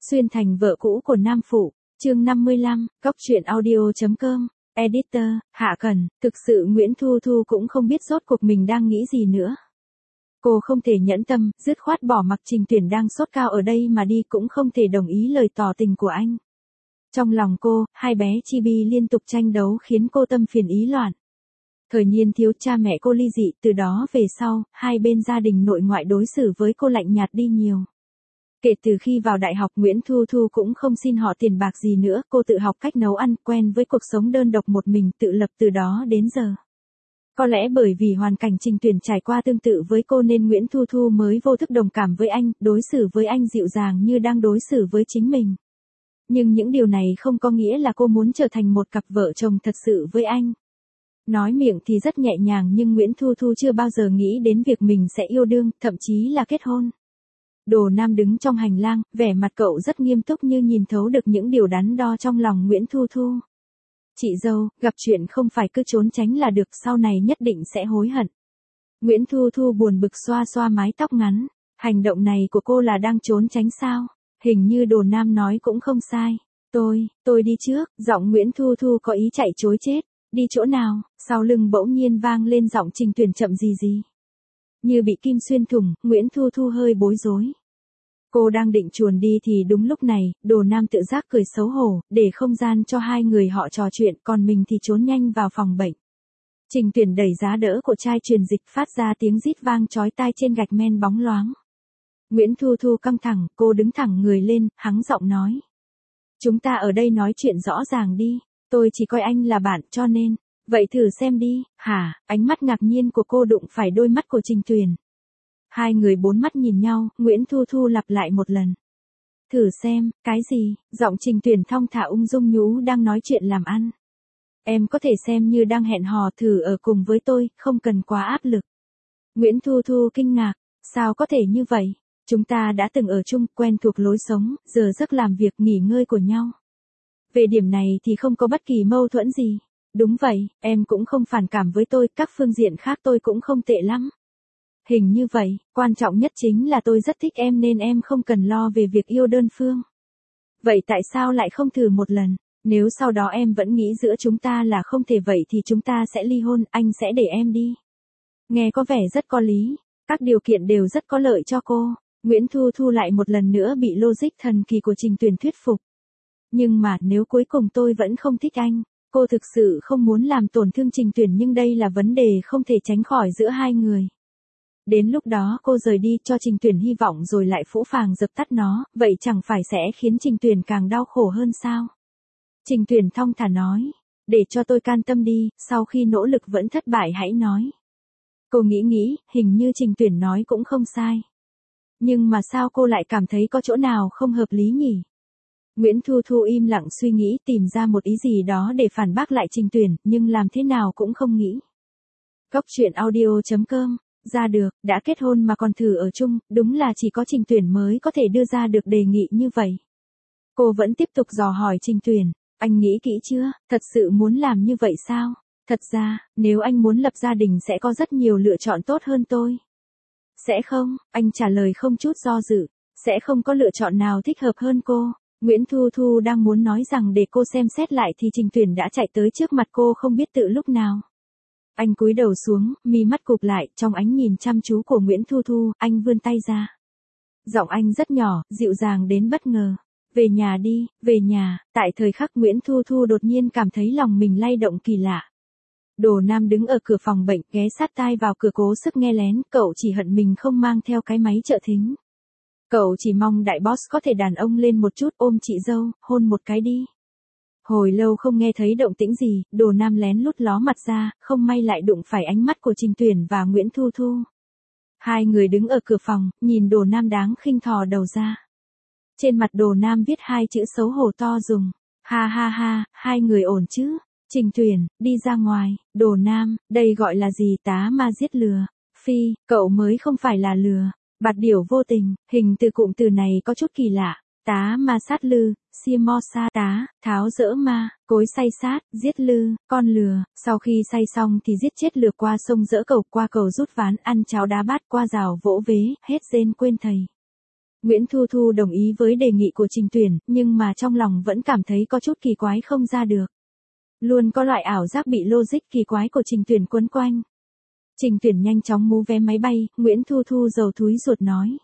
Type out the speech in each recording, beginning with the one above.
Xuyên thành vợ cũ của nam phụ, chương 55, góc truyện audio.com, editor, Hạ Cần, thực sự Nguyễn Thu Thu cũng không biết rốt cuộc mình đang nghĩ gì nữa. Cô không thể nhẫn tâm, dứt khoát bỏ mặc Trình Tuyển đang sốt cao ở đây mà đi, cũng không thể đồng ý lời tỏ tình của anh. Trong lòng cô, hai bé Chibi liên tục tranh đấu khiến cô tâm phiền ý loạn. Thời niên thiếu cha mẹ cô ly dị, từ đó về sau, hai bên gia đình nội ngoại đối xử với cô lạnh nhạt đi nhiều. Kể từ khi vào đại học, Nguyễn Thu Thu cũng không xin họ tiền bạc gì nữa, cô tự học cách nấu ăn, quen với cuộc sống đơn độc một mình, tự lập từ đó đến giờ. Có lẽ bởi vì hoàn cảnh Trình Tuyển trải qua tương tự với cô nên Nguyễn Thu Thu mới vô thức đồng cảm với anh, đối xử với anh dịu dàng như đang đối xử với chính mình. Nhưng những điều này không có nghĩa là cô muốn trở thành một cặp vợ chồng thật sự với anh. Nói miệng thì rất nhẹ nhàng nhưng Nguyễn Thu Thu chưa bao giờ nghĩ đến việc mình sẽ yêu đương, thậm chí là kết hôn. Đồ Nam đứng trong hành lang, vẻ mặt cậu rất nghiêm túc như nhìn thấu được những điều đắn đo trong lòng Nguyễn Thu Thu. Chị dâu, gặp chuyện không phải cứ trốn tránh là được, sau này nhất định sẽ hối hận. Nguyễn Thu Thu buồn bực xoa xoa mái tóc ngắn. Hành động này của cô là đang trốn tránh sao? Hình như Đồ Nam nói cũng không sai. Tôi đi trước, giọng Nguyễn Thu Thu có ý chạy chối chết. Đi chỗ nào? Sau lưng bỗng nhiên vang lên giọng Trình Tuyển chậm gì. Như bị kim xuyên thủng, Nguyễn Thu Thu hơi bối rối. Cô đang định chuồn đi thì đúng lúc này, Đồ Nam tự giác cười xấu hổ, để không gian cho hai người họ trò chuyện, còn mình thì trốn nhanh vào phòng bệnh. Trình Tuyển đẩy giá đỡ của chai truyền dịch, phát ra tiếng rít vang chói tai trên gạch men bóng loáng. Nguyễn Thu Thu căng thẳng, cô đứng thẳng người lên, hắng giọng nói. Chúng ta ở đây nói chuyện rõ ràng đi, tôi chỉ coi anh là bạn cho nên, vậy thử xem đi. Hả? Ánh mắt ngạc nhiên của cô đụng phải đôi mắt của Trình Tuyển. Hai người bốn mắt nhìn nhau, Nguyễn Thu Thu lặp lại một lần. Thử xem, cái gì? Giọng Trình Tuyển thong thả ung dung nhú đang nói chuyện làm ăn. Em có thể xem như đang hẹn hò thử ở cùng với tôi, không cần quá áp lực. Nguyễn Thu Thu kinh ngạc, sao có thể như vậy? Chúng ta đã từng ở chung, quen thuộc lối sống, giờ giấc làm việc nghỉ ngơi của nhau. Về điểm này thì không có bất kỳ mâu thuẫn gì. Đúng vậy, em cũng không phản cảm với tôi, các phương diện khác tôi cũng không tệ lắm. Hình như vậy, quan trọng nhất chính là tôi rất thích em nên em không cần lo về việc yêu đơn phương. Vậy tại sao lại không thử một lần? Nếu sau đó em vẫn nghĩ giữa chúng ta là không thể vậy thì chúng ta sẽ ly hôn, anh sẽ để em đi. Nghe có vẻ rất có lý, các điều kiện đều rất có lợi cho cô. Nguyễn Thu Thu lại một lần nữa bị logic thần kỳ của Trình Tuyển thuyết phục. Nhưng mà nếu cuối cùng tôi vẫn không thích anh, cô thực sự không muốn làm tổn thương Trình Tuyển nhưng đây là vấn đề không thể tránh khỏi giữa hai người. Đến lúc đó cô rời đi cho Trình Tuyển hy vọng rồi lại phũ phàng dập tắt nó, vậy chẳng phải sẽ khiến Trình Tuyển càng đau khổ hơn sao? Trình Tuyển thong thả nói, để cho tôi can tâm đi, sau khi nỗ lực vẫn thất bại hãy nói. Cô nghĩ, hình như Trình Tuyển nói cũng không sai. Nhưng mà sao cô lại cảm thấy có chỗ nào không hợp lý nhỉ? Nguyễn Thu Thu im lặng suy nghĩ, tìm ra một ý gì đó để phản bác lại Trình Tuyển, nhưng làm thế nào cũng không nghĩ. Góc truyện audio.com, ra được, đã kết hôn mà còn thử ở chung, đúng là chỉ có Trình Tuyển mới có thể đưa ra được đề nghị như vậy. Cô vẫn tiếp tục dò hỏi Trình Tuyển, anh nghĩ kỹ chưa, thật sự muốn làm như vậy sao? Thật ra, nếu anh muốn lập gia đình sẽ có rất nhiều lựa chọn tốt hơn tôi. Sẽ không, anh trả lời không chút do dự, sẽ không có lựa chọn nào thích hợp hơn cô. Nguyễn Thu Thu đang muốn nói rằng để cô xem xét lại thì Trình Tuyển đã chạy tới trước mặt cô không biết tự lúc nào. Anh cúi đầu xuống, mi mắt cụp lại, trong ánh nhìn chăm chú của Nguyễn Thu Thu, anh vươn tay ra. Giọng anh rất nhỏ, dịu dàng đến bất ngờ. Về nhà đi, về nhà. Tại thời khắc Nguyễn Thu Thu đột nhiên cảm thấy lòng mình lay động kỳ lạ. Đồ Nam đứng ở cửa phòng bệnh, ghé sát tai vào cửa cố sức nghe lén, cậu chỉ hận mình không mang theo cái máy trợ thính. Cậu chỉ mong đại boss có thể đàn ông lên một chút, ôm chị dâu, hôn một cái đi. Hồi lâu không nghe thấy động tĩnh gì, Đồ Nam lén lút ló mặt ra, không may lại đụng phải ánh mắt của Trình Tuyển và Nguyễn Thu Thu. Hai người đứng ở cửa phòng, nhìn Đồ Nam đáng khinh thò đầu ra. Trên mặt Đồ Nam viết hai chữ xấu hổ to dùng. Ha, hai người ổn chứ? Trình Tuyển, đi ra ngoài. Đồ Nam, đây gọi là gì, tá ma giết lừa. Phi, cậu mới không phải là lừa. Bạt điểu vô tình, hình từ cụm từ này có chút kỳ lạ. Tá ma sát lư, sia mo sa tá, tháo dỡ ma, cối say sát, giết lư, con lừa. Sau khi say xong thì giết chết lừa, qua sông dỡ cầu, qua cầu rút ván, ăn cháo đá bát, qua rào vỗ vế, hết rên quên thầy. Nguyễn Thu Thu đồng ý với đề nghị của Trình Tuyển, nhưng mà trong lòng vẫn cảm thấy có chút kỳ quái không ra được. Luôn có loại ảo giác bị logic kỳ quái của Trình Tuyển quấn quanh. Trình Tuyển nhanh chóng mua vé máy bay, Nguyễn Thu Thu giầu thúi ruột nói.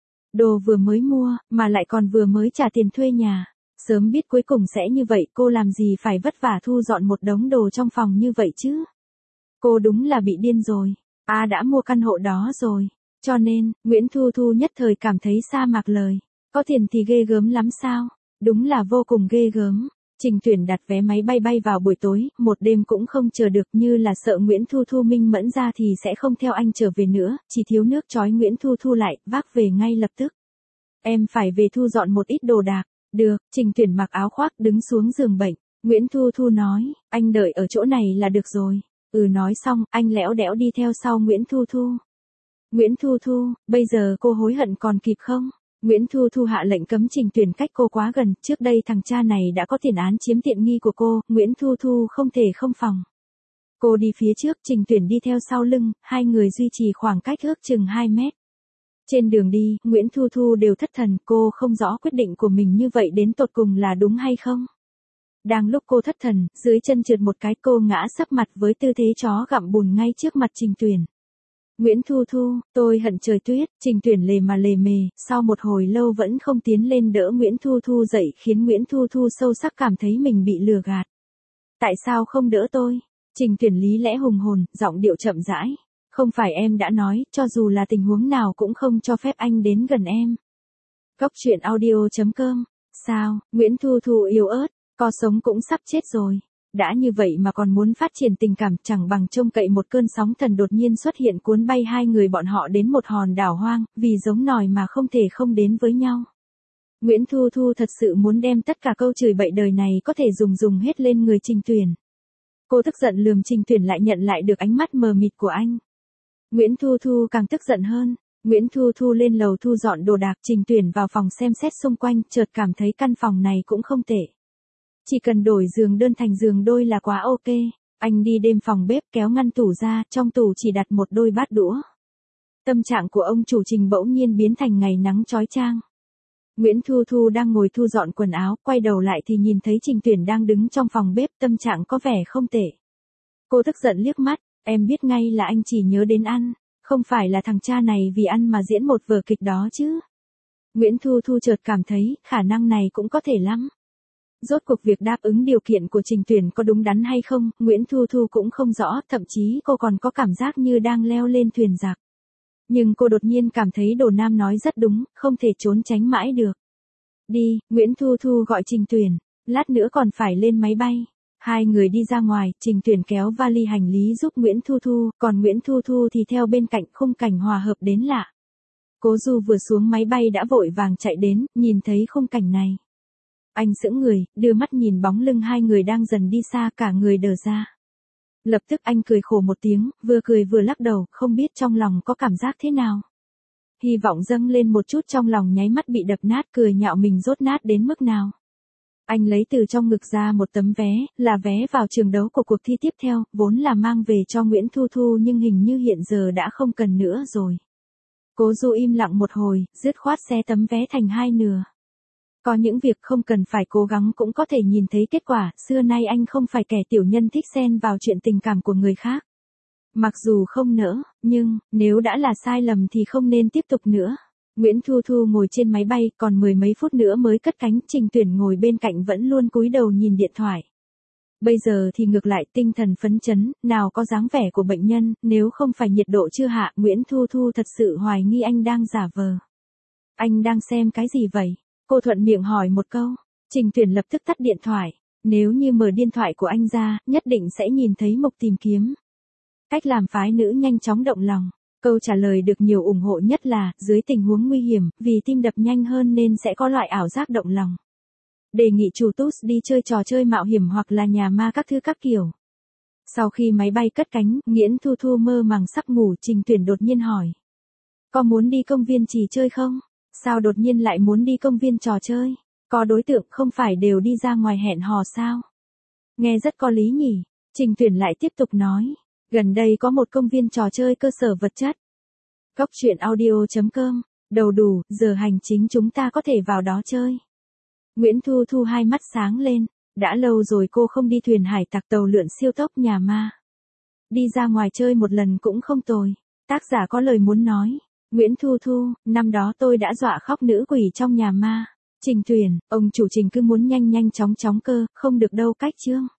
Đồ vừa mới mua, mà lại còn vừa mới trả tiền thuê nhà. Sớm biết cuối cùng sẽ như vậy, cô làm gì phải vất vả thu dọn một đống đồ trong phòng như vậy chứ? Cô đúng là bị điên rồi. Đã mua căn hộ đó rồi. Cho nên, Nguyễn Thu Thu nhất thời cảm thấy sa mạc lời. Có tiền thì ghê gớm lắm sao? Đúng là vô cùng ghê gớm. Trình Tuyển đặt vé máy bay bay vào buổi tối, một đêm cũng không chờ được, như là sợ Nguyễn Thu Thu minh mẫn ra thì sẽ không theo anh trở về nữa, chỉ thiếu nước trói Nguyễn Thu Thu lại, vác về ngay lập tức. Em phải về thu dọn một ít đồ đạc. Được, Trình Tuyển mặc áo khoác đứng xuống giường bệnh. Nguyễn Thu Thu nói, anh đợi ở chỗ này là được rồi. Nói xong, anh lẽo đẽo đi theo sau Nguyễn Thu Thu. Nguyễn Thu Thu, bây giờ cô hối hận còn kịp không? Nguyễn Thu Thu hạ lệnh cấm Trình Tuyển cách cô quá gần, trước đây thằng cha này đã có tiền án chiếm tiện nghi của cô, Nguyễn Thu Thu không thể không phòng. Cô đi phía trước, Trình Tuyển đi theo sau lưng, hai người duy trì khoảng cách ước chừng 2 mét. Trên đường đi, Nguyễn Thu Thu đều thất thần, cô không rõ quyết định của mình như vậy đến tột cùng là đúng hay không. Đang lúc cô thất thần, dưới chân trượt một cái, cô ngã sấp mặt với tư thế chó gặm bùn ngay trước mặt Trình Tuyển. Nguyễn Thu Thu, tôi hận trời tuyết, Trình Tuyển lề mà lề mề, sau một hồi lâu vẫn không tiến lên đỡ Nguyễn Thu Thu dậy, khiến Nguyễn Thu Thu sâu sắc cảm thấy mình bị lừa gạt. Tại sao không đỡ tôi? Trình Tuyển lý lẽ hùng hồn, giọng điệu chậm rãi. Không phải em đã nói, cho dù là tình huống nào cũng không cho phép anh đến gần em. Góc truyện audio.com. Sao, Nguyễn Thu Thu yếu ớt, co sống cũng sắp chết rồi. Đã như vậy mà còn muốn phát triển tình cảm, chẳng bằng trông cậy một cơn sóng thần đột nhiên xuất hiện cuốn bay hai người bọn họ đến một hòn đảo hoang, vì giống nòi mà không thể không đến với nhau. Nguyễn Thu Thu thật sự muốn đem tất cả câu chửi bậy đời này có thể dùng hết lên người Trình Tuyển. Cô tức giận lườm Trình Tuyển lại nhận lại được ánh mắt mờ mịt của anh. Nguyễn Thu Thu càng tức giận hơn. Nguyễn Thu Thu lên lầu thu dọn đồ đạc, Trình Tuyển vào phòng xem xét xung quanh, chợt cảm thấy căn phòng này cũng không tệ. Chỉ cần đổi giường đơn thành giường đôi là quá ok. Anh đi đêm phòng bếp kéo ngăn tủ ra, trong tủ chỉ đặt một đôi bát đũa. Tâm trạng của ông chủ Trình bỗng nhiên biến thành ngày nắng chói chang. Nguyễn Thu Thu đang ngồi thu dọn quần áo, quay đầu lại thì nhìn thấy Trình Tuyển đang đứng trong phòng bếp, tâm trạng có vẻ không tệ. Cô tức giận liếc mắt, em biết ngay là anh chỉ nhớ đến ăn, không phải là thằng cha này vì ăn mà diễn một vở kịch đó chứ. Nguyễn Thu Thu chợt cảm thấy, khả năng này cũng có thể lắm. Rốt cuộc việc đáp ứng điều kiện của Trình Tuyển có đúng đắn hay không, Nguyễn Thu Thu cũng không rõ, thậm chí cô còn có cảm giác như đang leo lên thuyền giặc. Nhưng cô đột nhiên cảm thấy Đồ Nam nói rất đúng, không thể trốn tránh mãi được. Đi, Nguyễn Thu Thu gọi Trình Tuyển, lát nữa còn phải lên máy bay. Hai người đi ra ngoài, Trình Tuyển kéo vali hành lý giúp Nguyễn Thu Thu, còn Nguyễn Thu Thu thì theo bên cạnh, khung cảnh hòa hợp đến lạ. Cố Du vừa xuống máy bay đã vội vàng chạy đến, nhìn thấy khung cảnh này. Anh sững người, đưa mắt nhìn bóng lưng hai người đang dần đi xa, cả người đờ ra. Lập tức anh cười khổ một tiếng, vừa cười vừa lắc đầu, không biết trong lòng có cảm giác thế nào. Hy vọng dâng lên một chút trong lòng nháy mắt bị đập nát, cười nhạo mình rốt nát đến mức nào. Anh lấy từ trong ngực ra một tấm vé, là vé vào trường đấu của cuộc thi tiếp theo, vốn là mang về cho Nguyễn Thu Thu nhưng hình như hiện giờ đã không cần nữa rồi. Cố Du im lặng một hồi, dứt khoát xé tấm vé thành hai nửa. Có những việc không cần phải cố gắng cũng có thể nhìn thấy kết quả, xưa nay anh không phải kẻ tiểu nhân thích xen vào chuyện tình cảm của người khác. Mặc dù không nỡ, nhưng, nếu đã là sai lầm thì không nên tiếp tục nữa. Nguyễn Thu Thu ngồi trên máy bay, còn mười mấy phút nữa mới cất cánh, Trình Tuyển ngồi bên cạnh vẫn luôn cúi đầu nhìn điện thoại. Bây giờ thì ngược lại, tinh thần phấn chấn, nào có dáng vẻ của bệnh nhân, nếu không phải nhiệt độ chưa hạ, Nguyễn Thu Thu thật sự hoài nghi anh đang giả vờ. Anh đang xem cái gì vậy? Cô thuận miệng hỏi một câu. Trình Tuyển lập tức tắt điện thoại. Nếu như mở điện thoại của anh ra, nhất định sẽ nhìn thấy mục tìm kiếm. Cách làm phái nữ nhanh chóng động lòng. Câu trả lời được nhiều ủng hộ nhất là, dưới tình huống nguy hiểm, vì tim đập nhanh hơn nên sẽ có loại ảo giác động lòng. Đề nghị chủ TUS đi chơi trò chơi mạo hiểm hoặc là nhà ma các thứ các kiểu. Sau khi máy bay cất cánh, Nguyễn Thu Thu mơ màng sắp ngủ, Trình Tuyển đột nhiên hỏi. Có muốn đi công viên trì chơi không? Sao đột nhiên lại muốn đi công viên trò chơi? Có đối tượng không phải đều đi ra ngoài hẹn hò sao? Nghe rất có lý nhỉ? Trình Tuyển lại tiếp tục nói. Gần đây có một công viên trò chơi cơ sở vật chất. Góc truyện audio.com Đầu đủ, giờ hành chính chúng ta có thể vào đó chơi. Nguyễn Thu Thu hai mắt sáng lên, đã lâu rồi cô không đi thuyền hải tặc tàu lượn siêu tốc nhà ma. Đi ra ngoài chơi một lần cũng không tồi. Tác giả có lời muốn nói. Nguyễn Thu Thu, năm đó tôi đã dọa khóc nữ quỷ trong nhà ma. Trình Tuyền, ông chủ Trình cứ muốn nhanh nhanh chóng chóng cơ, không được đâu cách chương.